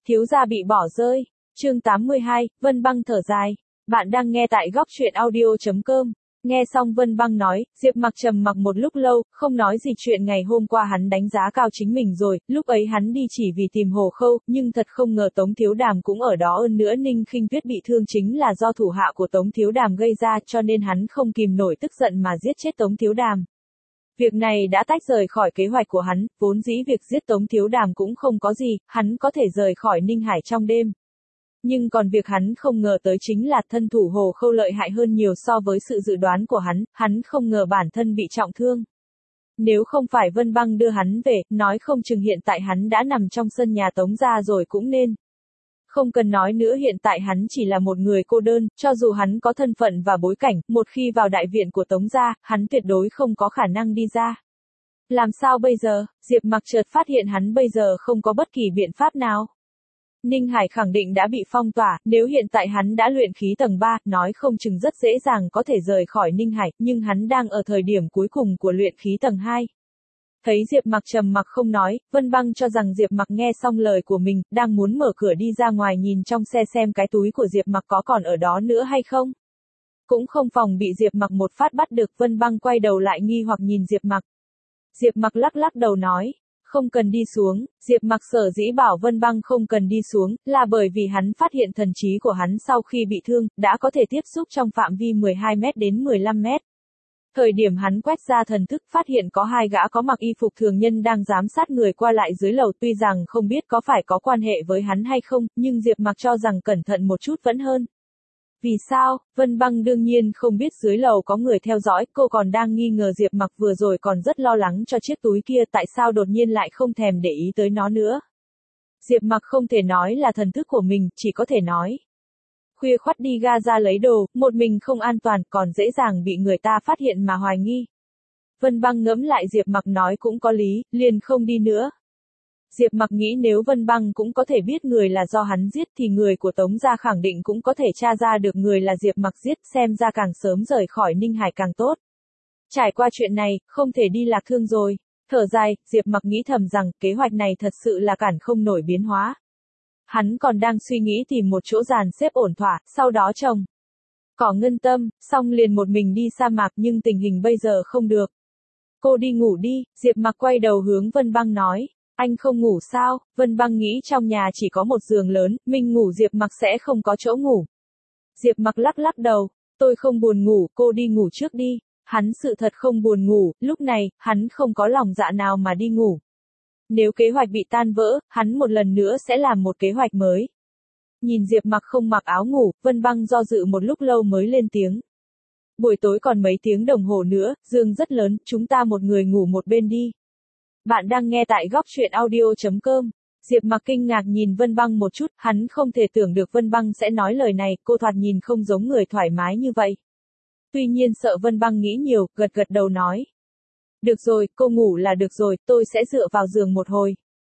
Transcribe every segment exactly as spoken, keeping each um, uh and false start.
Thiếu gia bị bỏ rơi. Chương tám mươi hai, Vân Băng thở dài. Bạn đang nghe tại góc truyện audio chấm com. Nghe xong Vân Băng nói, Diệp Mặc trầm mặc một lúc lâu, không nói gì chuyện ngày hôm qua hắn đánh giá cao chính mình rồi, lúc ấy hắn đi chỉ vì tìm Hồ Khâu, nhưng thật không ngờ Tống Thiếu Đàm cũng ở đó, hơn nữa Ninh Khinh Tuyết bị thương chính là do thủ hạ của Tống Thiếu Đàm gây ra, cho nên hắn không kìm nổi tức giận mà giết chết Tống Thiếu Đàm. Việc này đã tách rời khỏi kế hoạch của hắn, vốn dĩ việc giết Tống Thiếu Đàm cũng không có gì, hắn có thể rời khỏi Ninh Hải trong đêm. Nhưng còn việc hắn không ngờ tới chính là thân thủ Hồ Khâu lợi hại hơn nhiều so với sự dự đoán của hắn, hắn không ngờ bản thân bị trọng thương. Nếu không phải Vân Băng đưa hắn về, nói không chừng hiện tại hắn đã nằm trong sân nhà Tống gia rồi cũng nên. Không cần nói nữa, hiện tại hắn chỉ là một người cô đơn, cho dù hắn có thân phận và bối cảnh, một khi vào đại viện của Tống gia, hắn tuyệt đối không có khả năng đi ra. Làm sao bây giờ? Diệp Mặc chợt phát hiện hắn bây giờ không có bất kỳ biện pháp nào. Ninh Hải khẳng định đã bị phong tỏa, nếu hiện tại hắn đã luyện khí tầng ba, nói không chừng rất dễ dàng có thể rời khỏi Ninh Hải, nhưng hắn đang ở thời điểm cuối cùng của luyện khí tầng hai. Thấy Diệp Mặc trầm mặc không nói, Vân Băng cho rằng Diệp Mặc nghe xong lời của mình, đang muốn mở cửa đi ra ngoài nhìn trong xe xem cái túi của Diệp Mặc có còn ở đó nữa hay không. Cũng không phòng bị Diệp Mặc một phát bắt được, Vân Băng quay đầu lại nghi hoặc nhìn Diệp Mặc. Diệp Mặc lắc lắc đầu nói, không cần đi xuống. Diệp Mặc sở dĩ bảo Vân Băng không cần đi xuống, là bởi vì hắn phát hiện thần trí của hắn sau khi bị thương, đã có thể tiếp xúc trong phạm vi mười hai mét đến mười lăm mét. Thời điểm hắn quét ra thần thức, phát hiện có hai gã có mặc y phục thường nhân đang giám sát người qua lại dưới lầu, tuy rằng không biết có phải có quan hệ với hắn hay không, nhưng Diệp Mặc cho rằng cẩn thận một chút vẫn hơn. Vì sao? Vân Băng đương nhiên không biết dưới lầu có người theo dõi, cô còn đang nghi ngờ Diệp Mặc vừa rồi còn rất lo lắng cho chiếc túi kia, tại sao đột nhiên lại không thèm để ý tới nó nữa. Diệp Mặc không thể nói là thần thức của mình, chỉ có thể nói. Khuya khoắt đi ga ra lấy đồ, một mình không an toàn, còn dễ dàng bị người ta phát hiện mà hoài nghi. Vân Băng ngẫm lại Diệp Mặc nói cũng có lý, liền không đi nữa. Diệp Mặc nghĩ nếu Vân Băng cũng có thể biết người là do hắn giết thì người của Tống gia khẳng định cũng có thể tra ra được người là Diệp Mặc giết, xem ra càng sớm rời khỏi Ninh Hải càng tốt. Trải qua chuyện này, không thể đi lạc thương rồi. Thở dài, Diệp Mặc nghĩ thầm rằng kế hoạch này thật sự là cản không nổi biến hóa. Hắn còn đang suy nghĩ tìm một chỗ dàn xếp ổn thỏa, sau đó trồng cỏ ngân tâm, xong liền một mình đi sa mạc, nhưng tình hình bây giờ không được. Cô đi ngủ đi. Diệp Mặc quay đầu hướng Vân Băng nói. Anh không ngủ sao? Vân Băng nghĩ trong nhà chỉ có một giường lớn, mình ngủ Diệp Mặc sẽ không có chỗ ngủ. Diệp Mặc lắc lắc đầu, tôi không buồn ngủ, cô đi ngủ trước đi. Hắn sự thật không buồn ngủ, lúc này, hắn không có lòng dạ nào mà đi ngủ. Nếu kế hoạch bị tan vỡ, hắn một lần nữa sẽ làm một kế hoạch mới. Nhìn Diệp Mặc không mặc áo ngủ, Vân Băng do dự một lúc lâu mới lên tiếng. Buổi tối còn mấy tiếng đồng hồ nữa, giường rất lớn, chúng ta một người ngủ một bên đi. Bạn đang nghe tại góc truyện audio chấm com. Diệp Mặc kinh ngạc nhìn Vân Băng một chút, hắn không thể tưởng được Vân Băng sẽ nói lời này, cô thoạt nhìn không giống người thoải mái như vậy. Tuy nhiên sợ Vân Băng nghĩ nhiều, gật gật đầu nói. Được rồi, cô ngủ là được rồi, tôi sẽ dựa vào giường một hồi.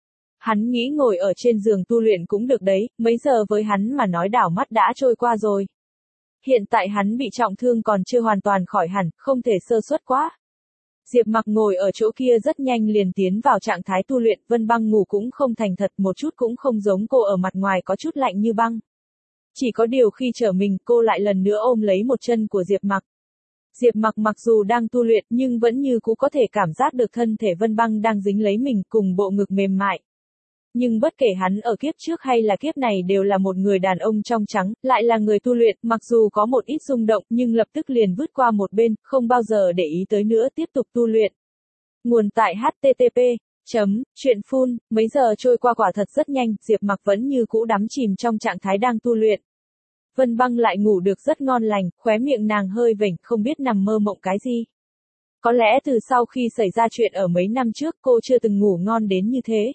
Hắn nghĩ ngồi ở trên giường tu luyện cũng được đấy, mấy giờ với hắn mà nói đảo mắt đã trôi qua rồi. Hiện tại hắn bị trọng thương còn chưa hoàn toàn khỏi hẳn, không thể sơ suất quá. Diệp Mặc ngồi ở chỗ kia rất nhanh liền tiến vào trạng thái tu luyện, Vân Băng ngủ cũng không thành thật, một chút cũng không giống cô ở mặt ngoài có chút lạnh như băng. Chỉ có điều khi trở mình, cô lại lần nữa ôm lấy một chân của Diệp Mặc. Diệp Mặc mặc dù đang tu luyện, nhưng vẫn như cũ có thể cảm giác được thân thể Vân Băng đang dính lấy mình cùng bộ ngực mềm mại. Nhưng bất kể hắn ở kiếp trước hay là kiếp này đều là một người đàn ông trong trắng, lại là người tu luyện, mặc dù có một ít rung động, nhưng lập tức liền vứt qua một bên, không bao giờ để ý tới nữa, tiếp tục tu luyện. Nguồn tại h t t p chấm truyện phun, mấy giờ trôi qua quả thật rất nhanh, Diệp Mặc vẫn như cũ đắm chìm trong trạng thái đang tu luyện. Vân Băng lại ngủ được rất ngon lành, khóe miệng nàng hơi vểnh, không biết nằm mơ mộng cái gì. Có lẽ từ sau khi xảy ra chuyện ở mấy năm trước cô chưa từng ngủ ngon đến như thế.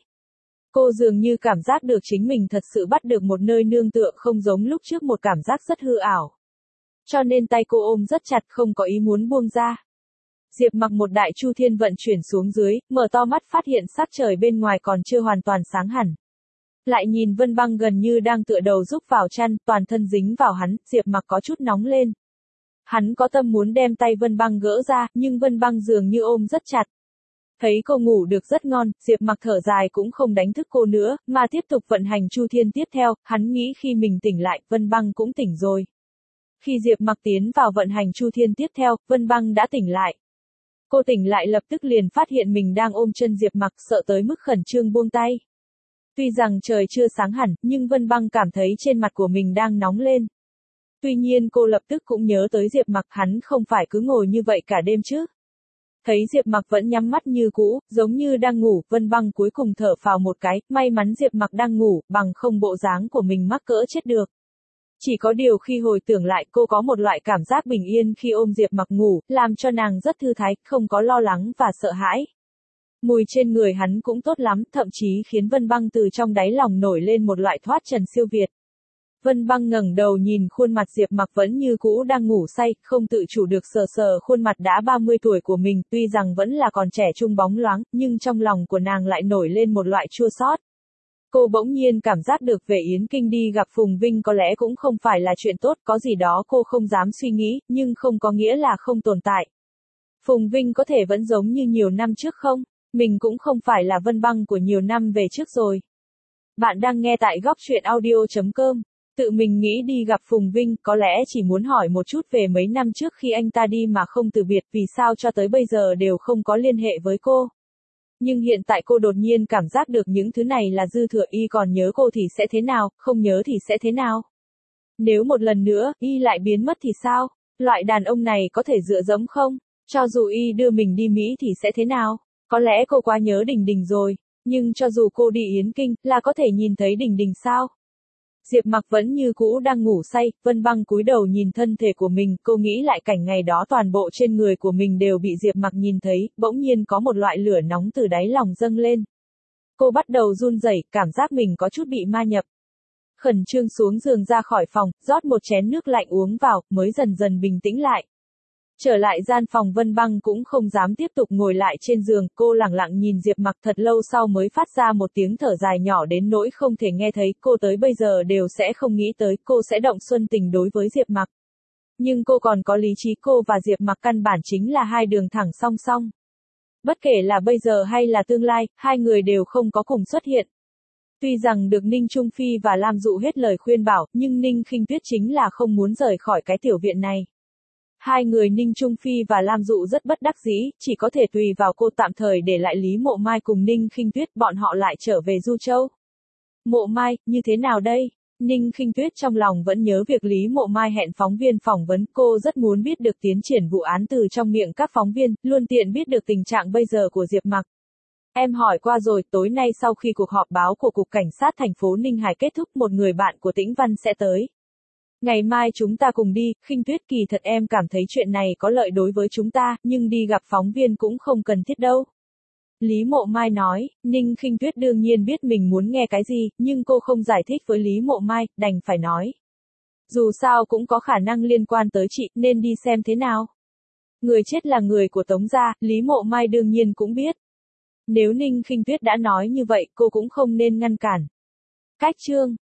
Cô dường như cảm giác được chính mình thật sự bắt được một nơi nương tựa, không giống lúc trước một cảm giác rất hư ảo. Cho nên tay cô ôm rất chặt, không có ý muốn buông ra. Diệp Mặc một đại chu thiên vận chuyển xuống dưới, mở to mắt phát hiện sắc trời bên ngoài còn chưa hoàn toàn sáng hẳn. Lại nhìn Vân Băng gần như đang tựa đầu rúc vào chăn, toàn thân dính vào hắn, Diệp Mặc có chút nóng lên. Hắn có tâm muốn đem tay Vân Băng gỡ ra, nhưng Vân Băng dường như ôm rất chặt. Thấy cô ngủ được rất ngon, Diệp Mặc thở dài cũng không đánh thức cô nữa, mà tiếp tục vận hành chu thiên tiếp theo, hắn nghĩ khi mình tỉnh lại, Vân Băng cũng tỉnh rồi. Khi Diệp Mặc tiến vào vận hành chu thiên tiếp theo, Vân Băng đã tỉnh lại. Cô tỉnh lại lập tức liền phát hiện mình đang ôm chân Diệp Mặc, sợ tới mức khẩn trương buông tay. Tuy rằng trời chưa sáng hẳn, nhưng Vân Băng cảm thấy trên mặt của mình đang nóng lên. Tuy nhiên cô lập tức cũng nhớ tới Diệp Mặc, hắn không phải cứ ngồi như vậy cả đêm chứ. Thấy Diệp Mặc vẫn nhắm mắt như cũ, giống như đang ngủ, Vân Băng cuối cùng thở phào một cái, may mắn Diệp Mặc đang ngủ, bằng không bộ dáng của mình mắc cỡ chết được. Chỉ có điều khi hồi tưởng lại cô có một loại cảm giác bình yên khi ôm Diệp Mặc ngủ, làm cho nàng rất thư thái, không có lo lắng và sợ hãi. Mùi trên người hắn cũng tốt lắm, thậm chí khiến Vân Băng từ trong đáy lòng nổi lên một loại thoát trần siêu việt. Vân Băng ngẩng đầu nhìn khuôn mặt Diệp Mặc vẫn như cũ đang ngủ say, không tự chủ được sờ sờ khuôn mặt đã ba mươi tuổi của mình, tuy rằng vẫn là còn trẻ trung bóng loáng, nhưng trong lòng của nàng lại nổi lên một loại chua xót. Cô bỗng nhiên cảm giác được về Yến Kinh đi gặp Phùng Vinh có lẽ cũng không phải là chuyện tốt, có gì đó cô không dám suy nghĩ, nhưng không có nghĩa là không tồn tại. Phùng Vinh có thể vẫn giống như nhiều năm trước không? Mình cũng không phải là Vân Băng của nhiều năm về trước rồi. Bạn đang nghe tại góc truyện audio chấm com. Tự mình nghĩ đi gặp Phùng Vinh, có lẽ chỉ muốn hỏi một chút về mấy năm trước khi anh ta đi mà không từ biệt, vì sao cho tới bây giờ đều không có liên hệ với cô. Nhưng hiện tại cô đột nhiên cảm giác được những thứ này là dư thừa, y còn nhớ cô thì sẽ thế nào, không nhớ thì sẽ thế nào. Nếu một lần nữa, y lại biến mất thì sao? Loại đàn ông này có thể dựa dẫm không? Cho dù y đưa mình đi Mỹ thì sẽ thế nào? Có lẽ cô quá nhớ Đình Đình rồi, nhưng cho dù cô đi Yến Kinh, là có thể nhìn thấy Đình Đình sao? Diệp Mặc vẫn như cũ đang ngủ say, Vân Băng cúi đầu nhìn thân thể của mình, cô nghĩ lại cảnh ngày đó toàn bộ trên người của mình đều bị Diệp Mặc nhìn thấy, bỗng nhiên có một loại lửa nóng từ đáy lòng dâng lên. Cô bắt đầu run rẩy, cảm giác mình có chút bị ma nhập. Khẩn trương xuống giường ra khỏi phòng, rót một chén nước lạnh uống vào, mới dần dần bình tĩnh lại. Trở lại gian phòng, Vân Băng cũng không dám tiếp tục ngồi lại trên giường, cô lẳng lặng nhìn Diệp Mặc thật lâu sau mới phát ra một tiếng thở dài nhỏ đến nỗi không thể nghe thấy, cô tới bây giờ đều sẽ không nghĩ tới cô sẽ động xuân tình đối với Diệp Mặc. Nhưng cô còn có lý trí, cô và Diệp Mặc căn bản chính là hai đường thẳng song song. Bất kể là bây giờ hay là tương lai, hai người đều không có cùng xuất hiện. Tuy rằng được Ninh Trung Phi và Lam Dụ hết lời khuyên bảo, nhưng Ninh Khinh Tuyết chính là không muốn rời khỏi cái tiểu viện này. Hai người Ninh Trung Phi và Lam Dụ rất bất đắc dĩ, chỉ có thể tùy vào cô tạm thời để lại Lý Mộ Mai cùng Ninh Khinh Tuyết, bọn họ lại trở về Du Châu. Mộ Mai, như thế nào đây? Ninh Khinh Tuyết trong lòng vẫn nhớ việc Lý Mộ Mai hẹn phóng viên phỏng vấn, cô rất muốn biết được tiến triển vụ án từ trong miệng các phóng viên, luôn tiện biết được tình trạng bây giờ của Diệp Mặc. Em hỏi qua rồi, tối nay sau khi cuộc họp báo của Cục Cảnh sát thành phố Ninh Hải kết thúc, một người bạn của Tĩnh Văn sẽ tới. Ngày mai chúng ta cùng đi, Khinh Tuyết, kỳ thật em cảm thấy chuyện này có lợi đối với chúng ta, nhưng đi gặp phóng viên cũng không cần thiết đâu. Lý Mộ Mai nói, Ninh Khinh Tuyết đương nhiên biết mình muốn nghe cái gì, nhưng cô không giải thích với Lý Mộ Mai, đành phải nói. Dù sao cũng có khả năng liên quan tới chị, nên đi xem thế nào. Người chết là người của Tống gia, Lý Mộ Mai đương nhiên cũng biết. Nếu Ninh Khinh Tuyết đã nói như vậy, cô cũng không nên ngăn cản. Cách chương